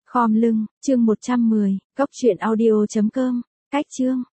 Khom lưng, chương 110, cốc truyện audio.com, cách chương.